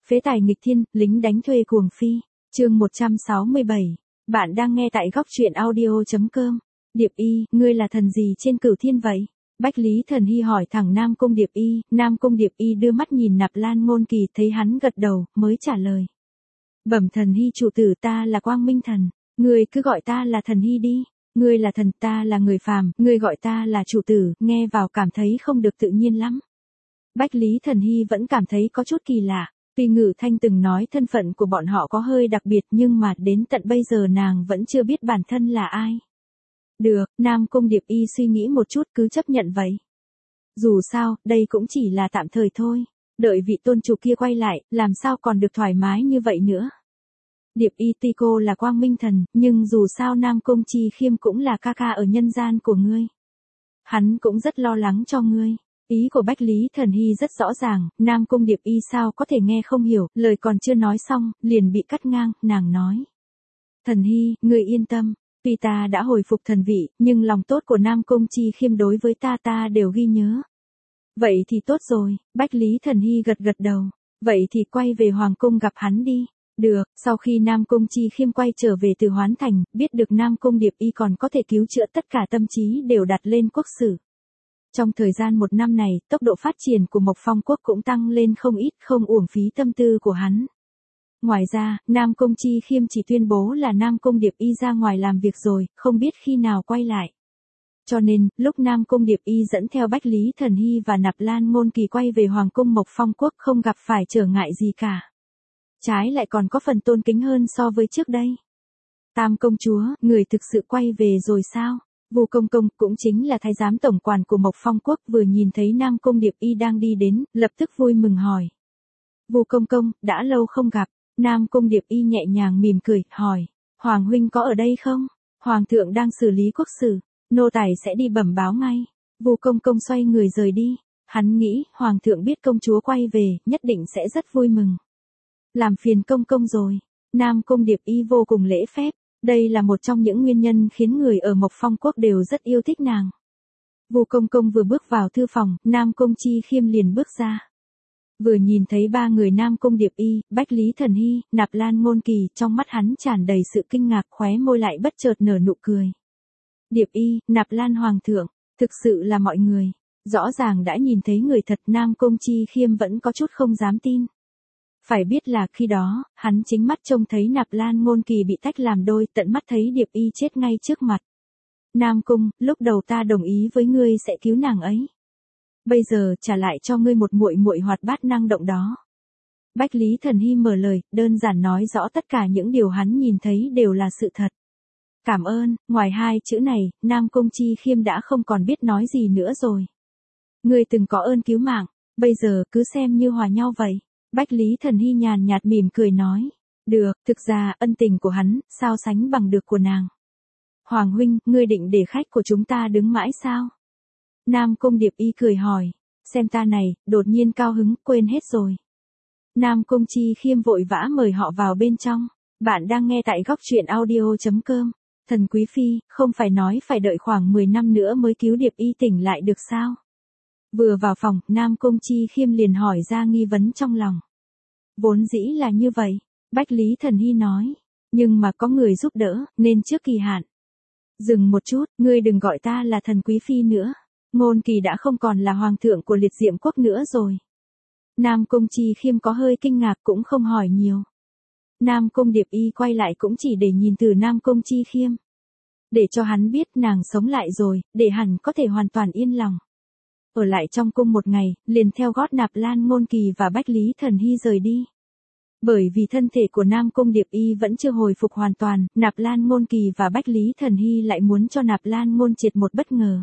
Phế tài nghịch thiên, lính đánh thuê cuồng phi. Chương 167. Bạn đang nghe tại góc truyện audio.com. Điệp Y, ngươi là thần gì trên cửu thiên vậy? Bách Lý Thần Hy hỏi thẳng Nam Cung Điệp Y. Nam Cung Điệp Y đưa mắt nhìn Nạp Lan Ngôn Kỳ, thấy hắn gật đầu, mới trả lời. Bẩm Thần Hy chủ tử, ta là Quang Minh Thần. Ngươi cứ gọi ta là Thần Hy đi. Ngươi là thần, ta là người phàm, ngươi gọi ta là chủ tử, nghe vào cảm thấy không được tự nhiên lắm. Bách Lý Thần Hy vẫn cảm thấy có chút kỳ lạ. Tuy Ngự Thanh từng nói thân phận của bọn họ có hơi đặc biệt, nhưng mà đến tận bây giờ nàng vẫn chưa biết bản thân là ai. Được, Nam Cung Điệp Y suy nghĩ một chút, cứ chấp nhận vậy. Dù sao, đây cũng chỉ là tạm thời thôi. Đợi vị tôn chủ kia quay lại, làm sao còn được thoải mái như vậy nữa. Điệp Y, tuy cô là Quang Minh Thần, nhưng dù sao Nam Cung Chi Khiêm cũng là ca ca ở nhân gian của ngươi. Hắn cũng rất lo lắng cho ngươi. Ý của Bách Lý Thần Hy rất rõ ràng, Nam Cung Điệp Y sao có thể nghe không hiểu, lời còn chưa nói xong, liền bị cắt ngang, nàng nói. Thần Hy, ngươi yên tâm, tuy ta đã hồi phục thần vị, nhưng lòng tốt của Nam Cung Chi Khiêm đối với ta đều ghi nhớ. Vậy thì tốt rồi, Bách Lý Thần Hy gật gật đầu, vậy thì quay về Hoàng Cung gặp hắn đi. Được, sau khi Nam Cung Chi Khiêm quay trở về từ Hoán Thành, biết được Nam Cung Điệp Y còn có thể cứu chữa, tất cả tâm trí đều đặt lên quốc sử. Trong thời gian 1 năm này, tốc độ phát triển của Mộc Phong Quốc cũng tăng lên không ít, không uổng phí tâm tư của hắn. Ngoài ra, Nam Cung Chi Khiêm chỉ tuyên bố là Nam Cung Điệp Y ra ngoài làm việc rồi, không biết khi nào quay lại. Cho nên, lúc Nam Cung Điệp Y dẫn theo Bách Lý Thần Hy và Nạp Lan Ngôn Kỳ quay về Hoàng Cung Mộc Phong Quốc không gặp phải trở ngại gì cả. Trái lại còn có phần tôn kính hơn so với trước đây. Tam công chúa, người thực sự quay về rồi sao? Vu Công Công, cũng chính là thái giám tổng quản của Mộc Phong Quốc, vừa nhìn thấy Nam Cung Điệp Y đang đi đến, lập tức vui mừng hỏi. Vu Công Công, đã lâu không gặp. Nam Cung Điệp Y nhẹ nhàng mỉm cười, hỏi. Hoàng huynh có ở đây không? Hoàng thượng đang xử lý quốc sự, nô tài sẽ đi bẩm báo ngay. Vu Công Công xoay người rời đi. Hắn nghĩ, Hoàng thượng biết công chúa quay về, nhất định sẽ rất vui mừng. Làm phiền công công rồi. Nam Cung Điệp Y vô cùng lễ phép. Đây là một trong những nguyên nhân khiến người ở Mộc Phong Quốc đều rất yêu thích nàng. Vu Công Công vừa bước vào thư phòng, Nam Cung Chi Khiêm liền bước ra. Vừa nhìn thấy 3 người Nam Cung Điệp Y, Bách Lý Thần Hy, Nạp Lan Ngôn Kỳ, trong mắt hắn tràn đầy sự kinh ngạc, khóe môi lại bất chợt nở nụ cười. Điệp Y, Nạp Lan Hoàng thượng, thực sự là mọi người. Rõ ràng đã nhìn thấy người thật, Nam Cung Chi Khiêm vẫn có chút không dám tin. Phải biết là khi đó, hắn chính mắt trông thấy Nạp Lan Ngôn Kỳ bị tách làm đôi, tận mắt thấy Điệp Y chết ngay trước mặt. Nam Cung, lúc đầu ta đồng ý với ngươi sẽ cứu nàng ấy. Bây giờ trả lại cho ngươi một muội muội hoạt bát năng động đó. Bách Lý Thần Hy mở lời, đơn giản nói rõ tất cả những điều hắn nhìn thấy đều là sự thật. Cảm ơn, ngoài 2 chữ này, Nam Cung Chi Khiêm đã không còn biết nói gì nữa rồi. Ngươi từng có ơn cứu mạng, bây giờ cứ xem như hòa nhau vậy. Bách Lý Thần Hy nhàn nhạt mỉm cười nói. Được, thực ra ân tình của hắn, sao sánh bằng được của nàng. Hoàng huynh, ngươi định để khách của chúng ta đứng mãi sao? Nam Cung Điệp Y cười hỏi. Xem ta này, đột nhiên cao hứng, quên hết rồi. Nam Cung Chi Khiêm vội vã mời họ vào bên trong. Bạn đang nghe tại góc truyện audio.com. Thần Quý Phi, không phải nói phải đợi khoảng 10 năm nữa mới cứu Điệp Y tỉnh lại được sao? Vừa vào phòng, Nam Cung Chi Khiêm liền hỏi ra nghi vấn trong lòng. Vốn dĩ là như vậy, Bách Lý Thần Hy nói. Nhưng mà có người giúp đỡ, nên trước kỳ hạn. Dừng một chút, ngươi đừng gọi ta là Thần Quý Phi nữa. Ngôn Kỳ đã không còn là hoàng thượng của Liệt Diệm Quốc nữa rồi. Nam Cung Chi Khiêm có hơi kinh ngạc cũng không hỏi nhiều. Nam Cung Điệp Y quay lại cũng chỉ để nhìn từ Nam Cung Chi Khiêm. Để cho hắn biết nàng sống lại rồi, để hắn có thể hoàn toàn yên lòng. Ở lại trong cung 1 ngày, liền theo gót Nạp Lan Ngôn Kỳ và Bách Lý Thần Hy rời đi. Bởi vì thân thể của Nam Cung Điệp Y vẫn chưa hồi phục hoàn toàn, Nạp Lan Ngôn Kỳ và Bách Lý Thần Hy lại muốn cho Nạp Lan Ngôn Triệt một bất ngờ.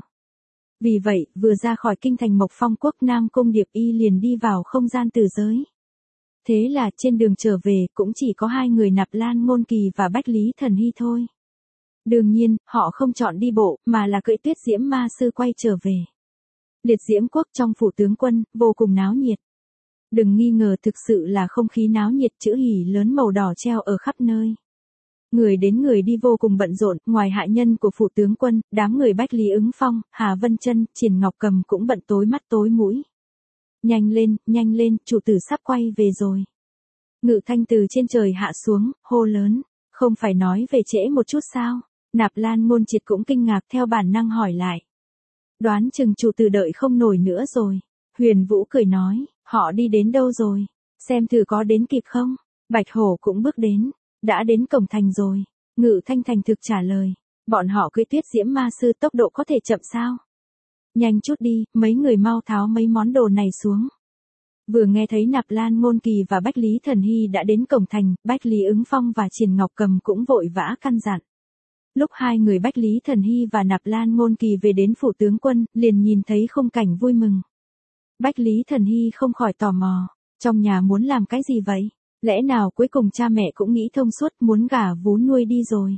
Vì vậy, vừa ra khỏi kinh thành Mộc Phong Quốc, Nam Cung Điệp Y liền đi vào không gian tử giới. Thế là trên đường trở về cũng chỉ có 2 người Nạp Lan Ngôn Kỳ và Bách Lý Thần Hy thôi. Đương nhiên, họ không chọn đi bộ, mà là cưỡi Tuyết Diễm Ma Sư quay trở về. Liệt Diễm Quốc trong phủ tướng quân, vô cùng náo nhiệt. Đừng nghi ngờ, thực sự là không khí náo nhiệt, chữ hỉ lớn màu đỏ treo ở khắp nơi. Người đến người đi vô cùng bận rộn, ngoài hạ nhân của phủ tướng quân, đám người Bách Lý Ứng Phong, Hà Vân Chân, Triển Ngọc Cầm cũng bận tối mắt tối mũi. Nhanh lên, chủ tử sắp quay về rồi. Ngự Thanh từ trên trời hạ xuống, hô lớn, không phải nói về trễ một chút sao? Nạp Lan Ngôn Triệt cũng kinh ngạc theo bản năng hỏi lại. Đoán chừng chủ tử đợi không nổi nữa rồi. Huyền Vũ cười nói, họ đi đến đâu rồi? Xem thử có đến kịp không? Bạch Hổ cũng bước đến, đã đến cổng thành rồi. Ngự Thanh thành thực trả lời, bọn họ cưỡi Tuyết Diễm Ma Sư tốc độ có thể chậm sao? Nhanh chút đi, mấy người mau tháo mấy món đồ này xuống. Vừa nghe thấy Nạp Lan Ngôn Kỳ và Bách Lý Thần Hy đã đến cổng thành, Bách Lý Ứng Phong và Triển Ngọc Cầm cũng vội vã căn dặn. Lúc hai người Bách Lý Thần Hy và Nạp Lan Ngôn Kỳ về đến phủ tướng quân, liền nhìn thấy khung cảnh vui mừng. Bách Lý Thần Hy không khỏi tò mò, trong nhà muốn làm cái gì vậy? Lẽ nào cuối cùng cha mẹ cũng nghĩ thông suốt muốn gả Vú Nuôi đi rồi?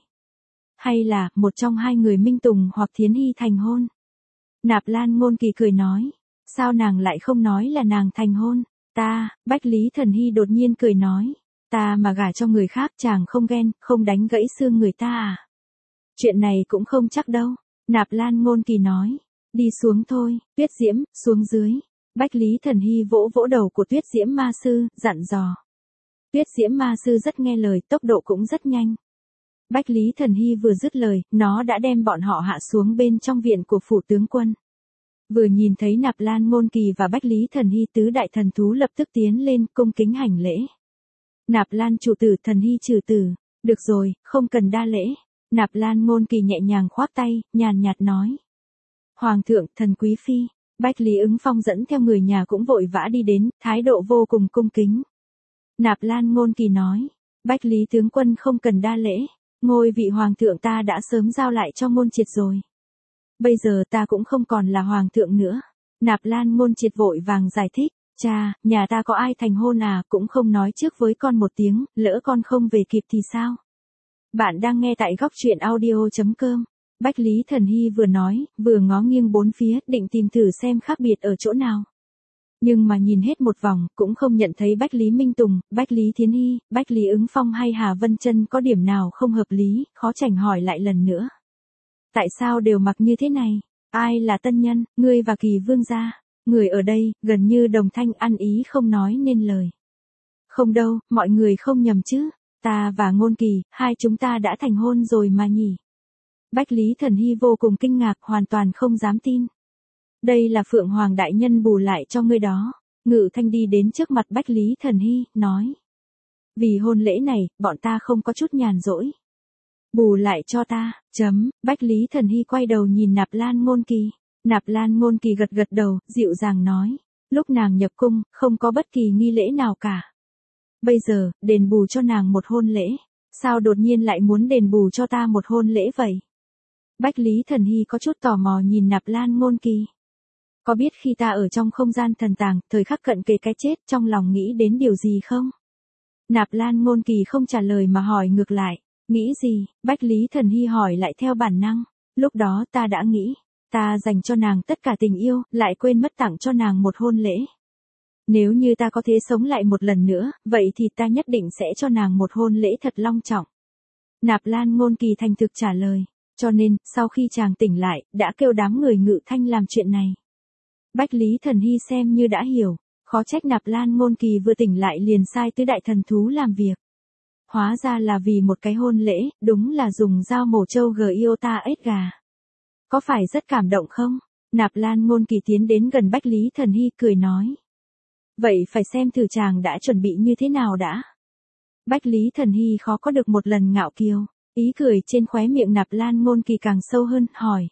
Hay là một trong hai người Minh Tùng hoặc Thiến Hy thành hôn? Nạp Lan Ngôn Kỳ cười nói, sao nàng lại không nói là nàng thành hôn? Ta, Bách Lý Thần Hy đột nhiên cười nói, ta mà gả cho người khác chàng không ghen, không đánh gãy xương người ta à? Chuyện này cũng không chắc đâu. Nạp Lan Ngôn Kỳ nói, đi xuống thôi, Tuyết Diễm, xuống dưới. Bách Lý Thần Hy vỗ vỗ đầu của Tuyết Diễm Ma Sư, dặn dò. Tuyết Diễm Ma Sư rất nghe lời, tốc độ cũng rất nhanh. Bách Lý Thần Hy vừa dứt lời, nó đã đem bọn họ hạ xuống bên trong viện của phủ tướng quân. Vừa nhìn thấy Nạp Lan Ngôn Kỳ và Bách Lý Thần Hy, tứ đại thần thú lập tức tiến lên cung kính hành lễ. Nạp Lan chủ tử, Thần Hy trừ tử. Được rồi, không cần đa lễ. Nạp Lan Ngôn Kỳ nhẹ nhàng khoác tay, nhàn nhạt nói. Hoàng thượng, thần quý phi. Bách Lý Ứng Phong dẫn theo người nhà cũng vội vã đi đến, thái độ vô cùng cung kính. Nạp Lan Ngôn Kỳ nói, Bách Lý tướng quân không cần đa lễ, ngôi vị hoàng thượng ta đã sớm giao lại cho Ngôn Triệt rồi. Bây giờ ta cũng không còn là hoàng thượng nữa. Nạp Lan Ngôn Triệt vội vàng giải thích, cha, nhà ta có ai thành hôn à, cũng không nói trước với con một tiếng, lỡ con không về kịp thì sao? Bạn đang nghe tại góc truyện audio.com. Bách Lý Thần Hy vừa nói, vừa ngó nghiêng bốn phía, định tìm thử xem khác biệt ở chỗ nào. Nhưng mà nhìn hết một vòng, cũng không nhận thấy Bách Lý Minh Tùng, Bách Lý Thiến Hy, Bách Lý Ứng Phong hay Hà Vân Chân có điểm nào không hợp lý, khó tránh hỏi lại lần nữa. Tại sao đều mặc như thế này? Ai là tân nhân, ngươi và Kỳ Vương gia? Người ở đây, gần như đồng thanh ăn ý không nói nên lời. Không đâu, mọi người không nhầm chứ. Ta và Ngôn Kỳ, hai chúng ta đã thành hôn rồi mà nhỉ? Bách Lý Thần Hy vô cùng kinh ngạc, hoàn toàn không dám tin. Đây là Phượng Hoàng đại nhân bù lại cho ngươi đó. Ngự Thanh đi đến trước mặt Bách Lý Thần Hy, nói. Vì hôn lễ này, bọn ta không có chút nhàn rỗi. Bù lại cho ta, Bách Lý Thần Hy quay đầu nhìn Nạp Lan Ngôn Kỳ. Nạp Lan Ngôn Kỳ gật gật đầu, dịu dàng nói. Lúc nàng nhập cung, không có bất kỳ nghi lễ nào cả. Bây giờ, đền bù cho nàng một hôn lễ. Sao đột nhiên lại muốn đền bù cho ta một hôn lễ vậy? Bách Lý Thần Hy có chút tò mò nhìn Nạp Lan Ngôn Kỳ. Có biết khi ta ở trong không gian thần tàng, thời khắc cận kề cái chết, trong lòng nghĩ đến điều gì không? Nạp Lan Ngôn Kỳ không trả lời mà hỏi ngược lại. Nghĩ gì? Bách Lý Thần Hy hỏi lại theo bản năng. Lúc đó ta đã nghĩ, ta dành cho nàng tất cả tình yêu, lại quên mất tặng cho nàng một hôn lễ. Nếu như ta có thể sống lại một lần nữa, vậy thì ta nhất định sẽ cho nàng một hôn lễ thật long trọng. Nạp Lan Ngôn Kỳ thành thực trả lời. Cho nên, sau khi chàng tỉnh lại, đã kêu đám người Ngự Thanh làm chuyện này. Bách Lý Thần Hy xem như đã hiểu, khó trách Nạp Lan Ngôn Kỳ vừa tỉnh lại liền sai tứ đại thần thú làm việc. Hóa ra là vì một cái hôn lễ, đúng là dùng dao mổ trâu Giota ếch gà. Có phải rất cảm động không? Nạp Lan Ngôn Kỳ tiến đến gần Bách Lý Thần Hy cười nói. Vậy phải xem thử chàng đã chuẩn bị như thế nào đã. Bách Lý Thần Hy khó có được một lần ngạo kiều, ý cười trên khóe miệng Nạp Lan Ngôn Kỳ càng sâu hơn, hỏi.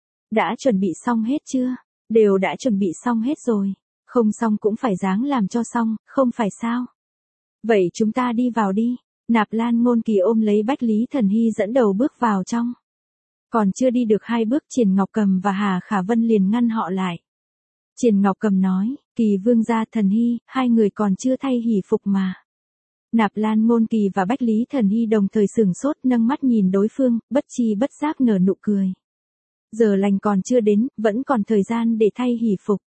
Đã chuẩn bị xong hết chưa? Đều đã chuẩn bị xong hết rồi. Không xong cũng phải ráng làm cho xong, không phải sao? Vậy chúng ta đi vào đi. Nạp Lan Ngôn Kỳ ôm lấy Bách Lý Thần Hy dẫn đầu bước vào trong. Còn chưa đi được hai bước, Triển Ngọc Cầm và Hà Khả Vân liền ngăn họ lại. Triển Ngọc Cầm nói, Kỳ Vương gia, Thần Hy, hai người còn chưa thay hỷ phục mà. Nạp Lan Ngôn Kỳ và Bách Lý Thần Hy đồng thời sửng sốt, nâng mắt nhìn đối phương, bất chi bất giác nở nụ cười. Giờ lành còn chưa đến, vẫn còn thời gian để thay hỷ phục.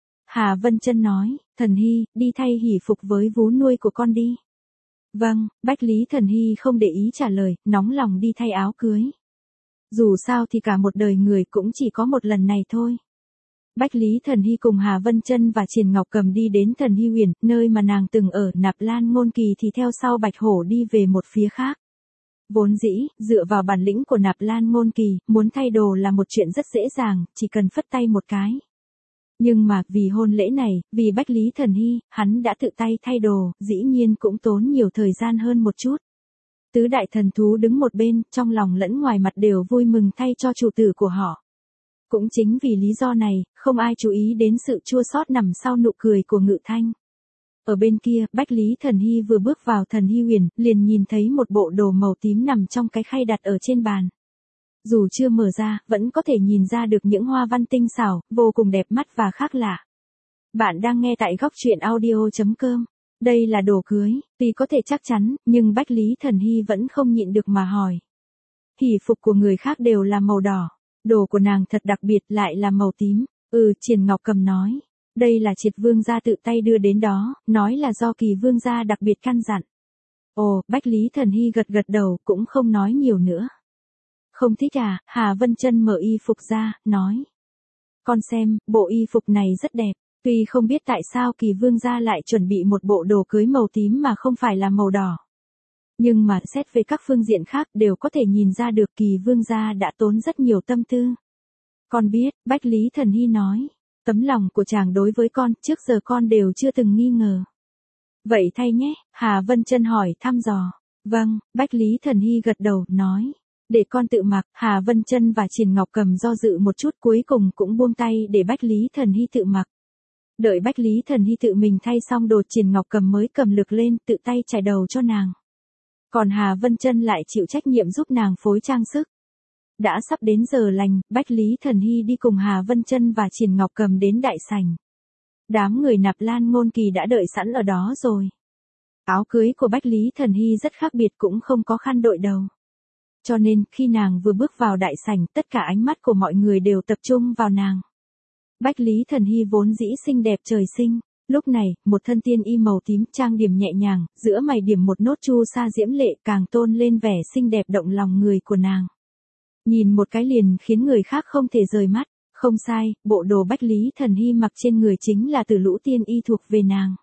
Hà Vân Chân nói, Thần Hy, đi thay hỷ phục với vú nuôi của con đi. Vâng, Bách Lý Thần Hy không để ý trả lời, nóng lòng đi thay áo cưới. Dù sao thì cả một đời người cũng chỉ có một lần này thôi. Bách Lý Thần Hy cùng Hà Vân Chân và Triển Ngọc Cầm đi đến Thần Hy Huyền, nơi mà nàng từng ở. Nạp Lan Ngôn Kỳ thì theo sau Bạch Hổ đi về một phía khác. Vốn dĩ, dựa vào bản lĩnh của Nạp Lan Ngôn Kỳ, muốn thay đồ là một chuyện rất dễ dàng, chỉ cần phất tay một cái. Nhưng mà, vì hôn lễ này, vì Bách Lý Thần Hy, hắn đã tự tay thay đồ, dĩ nhiên cũng tốn nhiều thời gian hơn một chút. Tứ đại thần thú đứng một bên, trong lòng lẫn ngoài mặt đều vui mừng thay cho chủ tử của họ. Cũng chính vì lý do này, không ai chú ý đến sự chua xót nằm sau nụ cười của Ngự Thanh. Ở bên kia, Bách Lý Thần Hy vừa bước vào Thần Hy Huyền, liền nhìn thấy một bộ đồ màu tím nằm trong cái khay đặt ở trên bàn. Dù chưa mở ra, vẫn có thể nhìn ra được những hoa văn tinh xảo, vô cùng đẹp mắt và khác lạ. Bạn đang nghe tại góc truyện audio.com. Đây là đồ cưới, tuy có thể chắc chắn, nhưng Bách Lý Thần Hy vẫn không nhịn được mà hỏi. Hỷ phục của người khác đều là màu đỏ, đồ của nàng thật đặc biệt lại là màu tím. Triển Ngọc Cầm nói. Đây là Triệt Vương gia tự tay đưa đến đó, nói là do Kỳ Vương gia đặc biệt căn dặn. Ồ, Bách Lý Thần Hy gật gật đầu, cũng không nói nhiều nữa. Không thích à? Hà Vân Chân mở y phục ra, nói. Con xem, bộ y phục này rất đẹp, tuy không biết tại sao Kỳ Vương gia lại chuẩn bị một bộ đồ cưới màu tím mà không phải là màu đỏ. Nhưng mà xét về các phương diện khác đều có thể nhìn ra được Kỳ Vương gia đã tốn rất nhiều tâm tư. Con biết, Bách Lý Thần Hy nói. Tấm lòng của chàng đối với con, trước giờ con đều chưa từng nghi ngờ. Vậy thay nhé, Hà Vân Chân hỏi thăm dò. Vâng, Bách Lý Thần Hy gật đầu, nói. Để con tự mặc. Hà Vân Chân và Triển Ngọc Cầm do dự một chút, cuối cùng cũng buông tay để Bách Lý Thần Hy tự mặc. Đợi Bách Lý Thần Hy tự mình thay xong đồ, Triển Ngọc Cầm mới cầm lược lên, tự tay chải đầu cho nàng. Còn Hà Vân Chân lại chịu trách nhiệm giúp nàng phối trang sức. Đã sắp đến giờ lành, Bách Lý Thần Hy đi cùng Hà Vân Chân và Triển Ngọc Cầm đến đại sảnh. Đám người Nạp Lan Ngôn Kỳ đã đợi sẵn ở đó rồi. Áo cưới của Bách Lý Thần Hy rất khác biệt, cũng không có khăn đội đầu. Cho nên, khi nàng vừa bước vào đại sảnh, tất cả ánh mắt của mọi người đều tập trung vào nàng. Bách Lý Thần Hy vốn dĩ xinh đẹp trời sinh. Lúc này, một thân tiên y màu tím trang điểm nhẹ nhàng, giữa mày điểm một nốt chu sa diễm lệ càng tôn lên vẻ xinh đẹp động lòng người của nàng. Nhìn một cái liền khiến người khác không thể rời mắt. Không sai, bộ đồ Bách Lý Thần Hy mặc trên người chính là từ lũ tiên y thuộc về nàng.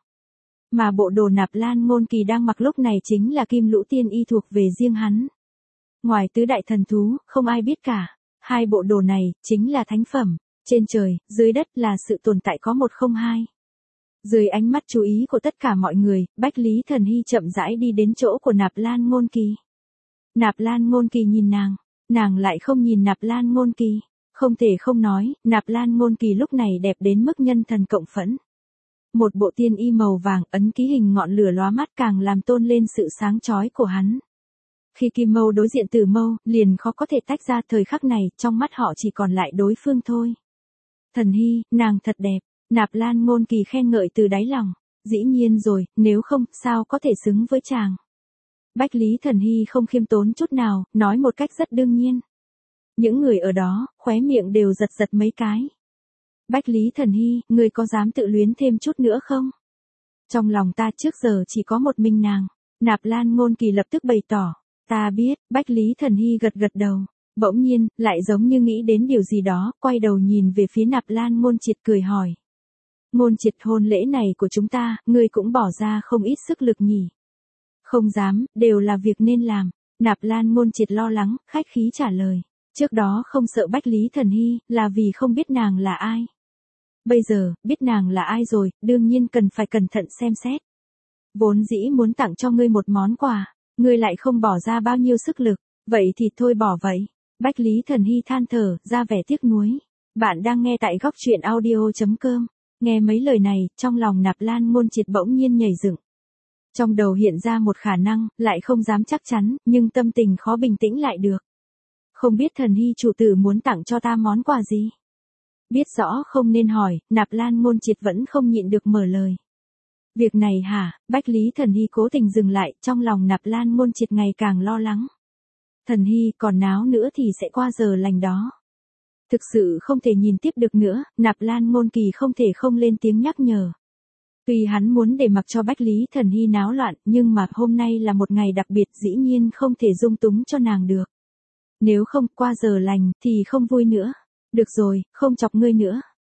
Mà bộ đồ Nạp Lan Ngôn Kỳ đang mặc lúc này chính là kim lũ tiên y thuộc về riêng hắn. Ngoài tứ đại thần thú, không ai biết cả. Hai bộ đồ này, chính là thánh phẩm. Trên trời, dưới đất là sự tồn tại có một không hai. Dưới ánh mắt chú ý của tất cả mọi người, Bách Lý Thần Hy chậm rãi đi đến chỗ của Nạp Lan Ngôn Kỳ. Nạp Lan Ngôn Kỳ nhìn nàng lại không nhìn Nạp Lan Ngôn Kỳ. Không thể không nói, Nạp Lan Ngôn Kỳ lúc này đẹp đến mức nhân thần cộng phẫn. Một bộ tiên y màu vàng ấn ký hình ngọn lửa lóa mắt càng làm tôn lên sự sáng chói của hắn. Khi Kim Mâu đối diện Tử Mâu, liền khó có thể tách ra, thời khắc này, trong mắt họ chỉ còn lại đối phương thôi. Thần Hy, nàng thật đẹp, Nạp Lan Ngôn Kỳ khen ngợi từ đáy lòng. Dĩ nhiên rồi, nếu không, sao có thể xứng với chàng. Bách Lý Thần Hy không khiêm tốn chút nào, nói một cách rất đương nhiên. Những người ở đó, khóe miệng đều giật giật mấy cái. Bách Lý Thần Hy, ngươi có dám tự luyến thêm chút nữa không? Trong lòng ta trước giờ chỉ có một mình nàng. Nạp Lan Ngôn Kỳ lập tức bày tỏ. Ta biết, Bách Lý Thần Hy gật gật đầu. Bỗng nhiên, lại giống như nghĩ đến điều gì đó, quay đầu nhìn về phía Nạp Lan Ngôn Triệt cười hỏi. Ngôn Triệt, hôn lễ này của chúng ta, ngươi cũng bỏ ra không ít sức lực nhỉ? Không dám, đều là việc nên làm. Nạp Lan Ngôn Triệt lo lắng, khách khí trả lời. Trước đó không sợ Bách Lý Thần Hy, là vì không biết nàng là ai. Bây giờ, biết nàng là ai rồi, đương nhiên cần phải cẩn thận xem xét. Vốn dĩ muốn tặng cho ngươi một món quà, ngươi lại không bỏ ra bao nhiêu sức lực, vậy thì thôi bỏ vậy. Bách Lý Thần Hy than thở, ra vẻ tiếc nuối. Bạn đang nghe tại góc truyện audio.com. Nghe mấy lời này, trong lòng Nạp Lan Ngôn Triệt bỗng nhiên nhảy dựng. Trong đầu hiện ra một khả năng, lại không dám chắc chắn, nhưng tâm tình khó bình tĩnh lại được. Không biết Thần Hy chủ tử muốn tặng cho ta món quà gì? Biết rõ không nên hỏi, Nạp Lan Ngôn Triệt vẫn không nhịn được mở lời. Việc này hả? Bách Lý Thần Hy cố tình dừng lại, trong lòng Nạp Lan Ngôn Triệt ngày càng lo lắng. Thần Hy, còn náo nữa thì sẽ qua giờ lành đó. Thực sự không thể nhìn tiếp được nữa, Nạp Lan Ngôn Kỳ không thể không lên tiếng nhắc nhở. Tuy hắn muốn để mặc cho Bách Lý Thần Hy náo loạn, nhưng mà hôm nay là một ngày đặc biệt, dĩ nhiên không thể dung túng cho nàng được. Nếu không, qua giờ lành, thì không vui nữa. Được rồi, không chọc ngươi nữa.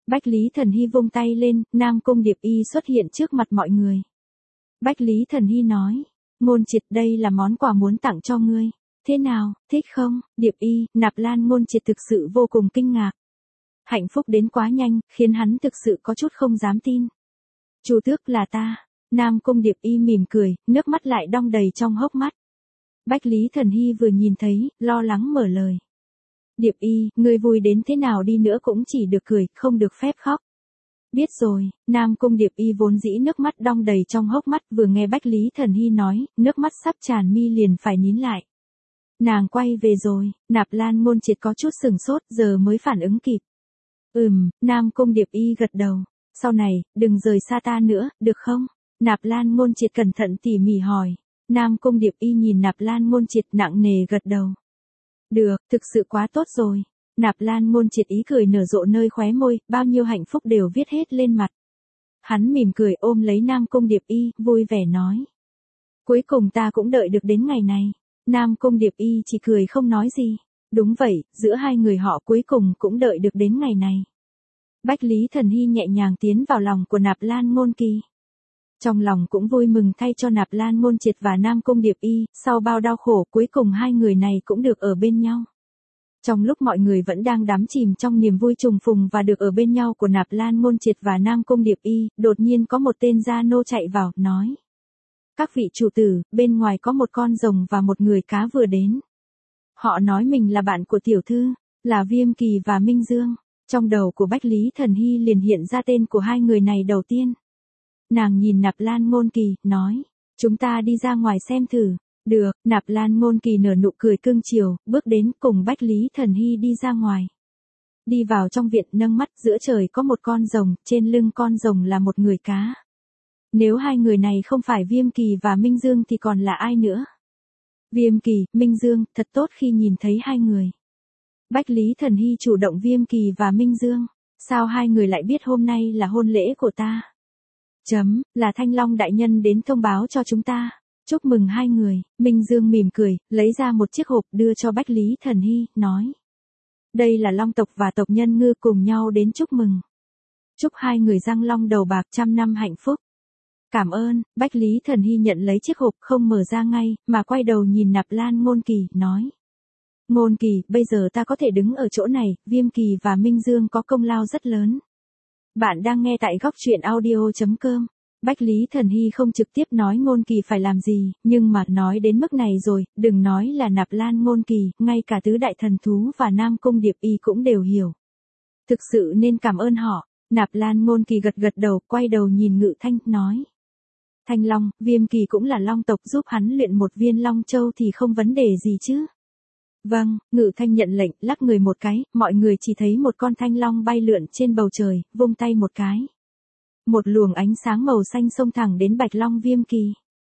Bách Lý Thần Hy vung tay lên, Nam Cung Điệp Y xuất hiện trước mặt mọi người. Bách Lý Thần Hy nói, Ngôn Triệt đây là món quà muốn tặng cho ngươi. Thế nào, thích không? Điệp Y, Nạp Lan Ngôn Triệt thực sự vô cùng kinh ngạc. Hạnh phúc đến quá nhanh, khiến hắn thực sự có chút không dám tin. Chu tước là ta. Nam Cung Điệp Y mỉm cười, nước mắt lại đong đầy trong hốc mắt. Bách Lý Thần Hy vừa nhìn thấy, lo lắng mở lời. Điệp Y, ngươi vui đến thế nào đi nữa cũng chỉ được cười, không được phép khóc. Biết rồi, Nam Cung Điệp Y vốn dĩ nước mắt đong đầy trong hốc mắt, vừa nghe Bách Lý Thần Hy nói, nước mắt sắp tràn mi liền phải nín lại. Nàng quay về rồi, Nạp Lan Ngôn Triệt có chút sừng sốt, giờ mới phản ứng kịp. Nam Cung Điệp Y gật đầu. Sau này, đừng rời xa ta nữa, được không? Nạp Lan Ngôn Triệt cẩn thận tỉ mỉ hỏi. Nam Cung Điệp Y nhìn Nạp Lan Ngôn Triệt nặng nề gật đầu. Được, thực sự quá tốt rồi. Nạp Lan Ngôn Triệt ý cười nở rộ nơi khóe môi, bao nhiêu hạnh phúc đều viết hết lên mặt. Hắn mỉm cười ôm lấy Nam Cung Điệp Y, vui vẻ nói. Cuối cùng ta cũng đợi được đến ngày này. Nam Cung Điệp Y chỉ cười không nói gì. Đúng vậy, giữa hai người họ cuối cùng cũng đợi được đến ngày này. Bách Lý Thần Hy nhẹ nhàng tiến vào lòng của Nạp Lan Ngôn Kỳ. Trong lòng cũng vui mừng thay cho Nạp Lan Ngôn Triệt và Nam Cung Điệp Y, sau bao đau khổ cuối cùng hai người này cũng được ở bên nhau. Trong lúc mọi người vẫn đang đắm chìm trong niềm vui trùng phùng và được ở bên nhau của Nạp Lan Ngôn Triệt và Nam Cung Điệp Y, đột nhiên có một tên gia nô chạy vào, nói. Các vị chủ tử, bên ngoài có một con rồng và một người cá vừa đến. Họ nói mình là bạn của tiểu thư, là Viêm Kỳ và Minh Dương. Trong đầu của Bách Lý Thần Hy liền hiện ra tên của hai người này đầu tiên. Nàng nhìn Nạp Lan Ngôn Kỳ, nói, chúng ta đi ra ngoài xem thử. Được, Nạp Lan Ngôn Kỳ nở nụ cười cưng chiều, bước đến cùng Bách Lý Thần Hy đi ra ngoài. Đi vào trong viện nâng mắt giữa trời có một con rồng, trên lưng con rồng là một người cá. Nếu hai người này không phải Viêm Kỳ và Minh Dương thì còn là ai nữa? Viêm Kỳ, Minh Dương, thật tốt khi nhìn thấy hai người. Bách Lý Thần Hy chủ động Viêm Kỳ và Minh Dương. Sao hai người lại biết hôm nay là hôn lễ của ta? Là Thanh Long đại nhân đến thông báo cho chúng ta. Chúc mừng hai người. Minh Dương mỉm cười, lấy ra một chiếc hộp đưa cho Bách Lý Thần Hy, nói. Đây là Long tộc và tộc Nhân Ngư cùng nhau đến chúc mừng. Chúc hai người răng long đầu bạc 100 năm hạnh phúc. Cảm ơn. Bách Lý Thần Hy nhận lấy chiếc hộp không mở ra ngay, mà quay đầu nhìn Nạp Lan Ngôn Kỳ, nói. Ngôn Kỳ, bây giờ ta có thể đứng ở chỗ này, Viêm Kỳ và Minh Dương có công lao rất lớn. Bạn đang nghe tại góc truyện audio.com. Bách Lý Thần Hy không trực tiếp nói Ngôn Kỳ phải làm gì, nhưng mà nói đến mức này rồi, đừng nói là Nạp Lan Ngôn Kỳ, ngay cả tứ đại thần thú và Nam Cung Điệp Y cũng đều hiểu. Thực sự nên cảm ơn họ. Nạp Lan Ngôn Kỳ gật gật đầu, quay đầu nhìn Ngự Thanh, nói. Thanh Long, Viêm Kỳ cũng là Long tộc, giúp hắn luyện một viên Long Châu thì không vấn đề gì chứ. Vâng, Ngự Thanh nhận lệnh, lắc người một cái, mọi người chỉ thấy một con thanh long bay lượn trên bầu trời, vung tay một cái. Một luồng ánh sáng màu xanh xông thẳng đến Bạch Long Viêm Kỳ.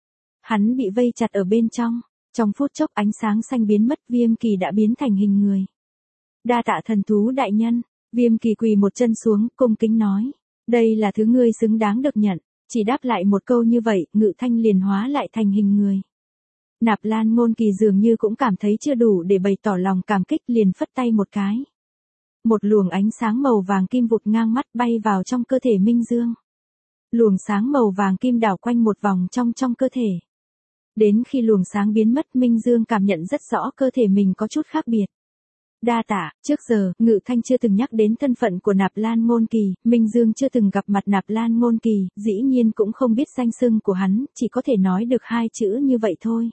Hắn bị vây chặt ở bên trong phút chốc ánh sáng xanh biến mất, Viêm Kỳ đã biến thành hình người. Đa tạ thần thú đại nhân, Viêm Kỳ quỳ một chân xuống, cung kính nói. Đây là thứ ngươi xứng đáng được nhận, chỉ đáp lại một câu như vậy, Ngự Thanh liền hóa lại thành hình người. Nạp Lan Ngôn Kỳ dường như cũng cảm thấy chưa đủ để bày tỏ lòng cảm kích, liền phất tay một cái. Một luồng ánh sáng màu vàng kim vụt ngang mắt bay vào trong cơ thể Minh Dương. Luồng sáng màu vàng kim đảo quanh một vòng trong cơ thể. Đến khi luồng sáng biến mất, Minh Dương cảm nhận rất rõ cơ thể mình có chút khác biệt. Đa tạ, trước giờ, Ngự Thanh chưa từng nhắc đến thân phận của Nạp Lan Ngôn Kỳ, Minh Dương chưa từng gặp mặt Nạp Lan Ngôn Kỳ, dĩ nhiên cũng không biết danh xưng của hắn, chỉ có thể nói được hai chữ như vậy thôi.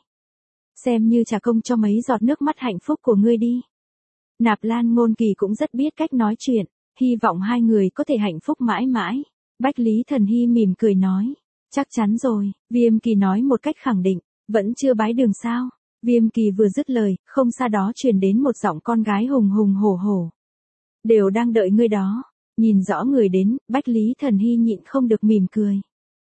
Xem như trả công cho mấy giọt nước mắt hạnh phúc của ngươi đi. Nạp Lan Ngôn Kỳ cũng rất biết cách nói chuyện, hy vọng hai người có thể hạnh phúc mãi mãi. Bách Lý Thần Hy mỉm cười nói, chắc chắn rồi, Viêm Kỳ nói một cách khẳng định, vẫn chưa bái đường sao. Viêm Kỳ vừa dứt lời, không xa đó truyền đến một giọng con gái hùng hùng hổ hổ. Đều đang đợi ngươi đó. Nhìn rõ người đến, Bách Lý Thần Hy nhịn không được mỉm cười.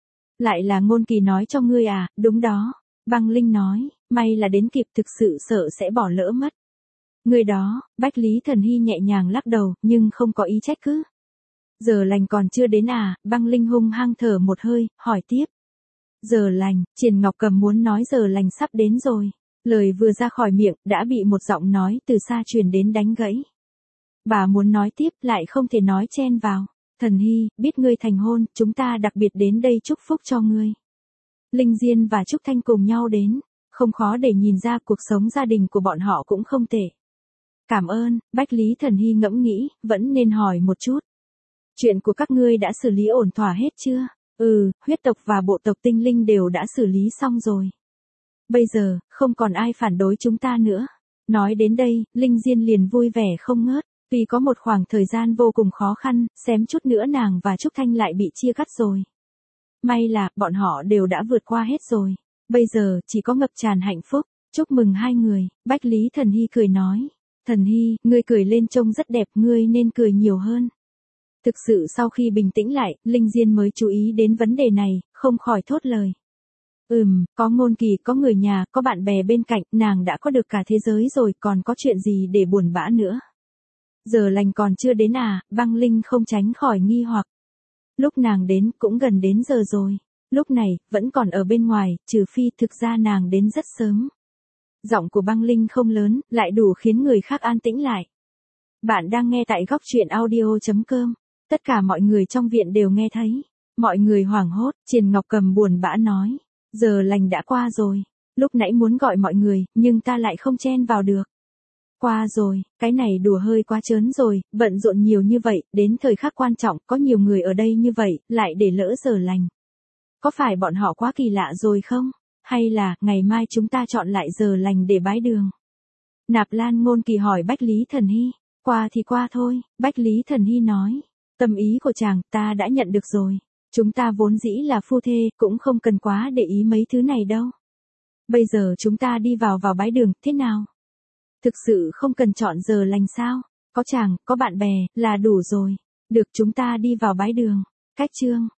Lại là Ngôn Kỳ nói cho ngươi à, đúng đó. Băng Linh nói, may là đến kịp, thực sự sợ sẽ bỏ lỡ mất. Người đó, Bách Lý Thần Hy nhẹ nhàng lắc đầu, nhưng không có ý trách cứ. Giờ lành còn chưa đến à, Băng Linh hung hăng thở một hơi, hỏi tiếp. Giờ lành, Triển Ngọc Cầm muốn nói giờ lành sắp đến rồi. Lời vừa ra khỏi miệng, đã bị một giọng nói từ xa truyền đến đánh gãy. Bà muốn nói tiếp, lại không thể nói chen vào. Thần Hy, biết ngươi thành hôn, chúng ta đặc biệt đến đây chúc phúc cho ngươi. Linh Diên và Trúc Thanh cùng nhau đến, không khó để nhìn ra cuộc sống gia đình của bọn họ cũng không tệ. Cảm ơn, Bách Lý Thần Hy ngẫm nghĩ, vẫn nên hỏi một chút. Chuyện của các ngươi đã xử lý ổn thỏa hết chưa? Huyết tộc và bộ tộc tinh linh đều đã xử lý xong rồi. Bây giờ, không còn ai phản đối chúng ta nữa. Nói đến đây, Linh Diên liền vui vẻ không ngớt, vì có một khoảng thời gian vô cùng khó khăn, xém chút nữa nàng và Trúc Thanh lại bị chia cắt rồi. May là, bọn họ đều đã vượt qua hết rồi. Bây giờ, chỉ có ngập tràn hạnh phúc. Chúc mừng hai người, Bách Lý Thần Hy cười nói. Thần Hy, ngươi cười lên trông rất đẹp, ngươi nên cười nhiều hơn. Thực sự sau khi bình tĩnh lại, Linh Diên mới chú ý đến vấn đề này, không khỏi thốt lời. Có Ngôn Kỳ, có người nhà, có bạn bè bên cạnh, nàng đã có được cả thế giới rồi, còn có chuyện gì để buồn bã nữa. Giờ lành còn chưa đến à, Băng Linh không tránh khỏi nghi hoặc. Lúc nàng đến cũng gần đến giờ rồi, lúc này, vẫn còn ở bên ngoài, trừ phi thực ra nàng đến rất sớm. Giọng của Băng Linh không lớn, lại đủ khiến người khác an tĩnh lại. Bạn đang nghe tại Góc Truyện Audio.com. Tất cả mọi người trong viện đều nghe thấy. Mọi người hoảng hốt, Triền Ngọc Cầm buồn bã nói. Giờ lành đã qua rồi. Lúc nãy muốn gọi mọi người, nhưng ta lại không chen vào được. Qua rồi, cái này đùa hơi quá trớn rồi, bận rộn nhiều như vậy, đến thời khắc quan trọng, có nhiều người ở đây như vậy, lại để lỡ giờ lành. Có phải bọn họ quá kỳ lạ rồi không? Hay là, ngày mai chúng ta chọn lại giờ lành để bái đường? Nạp Lan Ngôn Kỳ hỏi Bách Lý Thần Hy. Qua thì qua thôi, Bách Lý Thần Hy nói. Tâm ý của chàng, ta đã nhận được rồi. Chúng ta vốn dĩ là phu thê, cũng không cần quá để ý mấy thứ này đâu. Bây giờ chúng ta đi vào bái đường, thế nào? Thực sự không cần chọn giờ lành sao? Có chàng, có bạn bè, là đủ rồi. Được, chúng ta đi vào bái đường. Cách chương.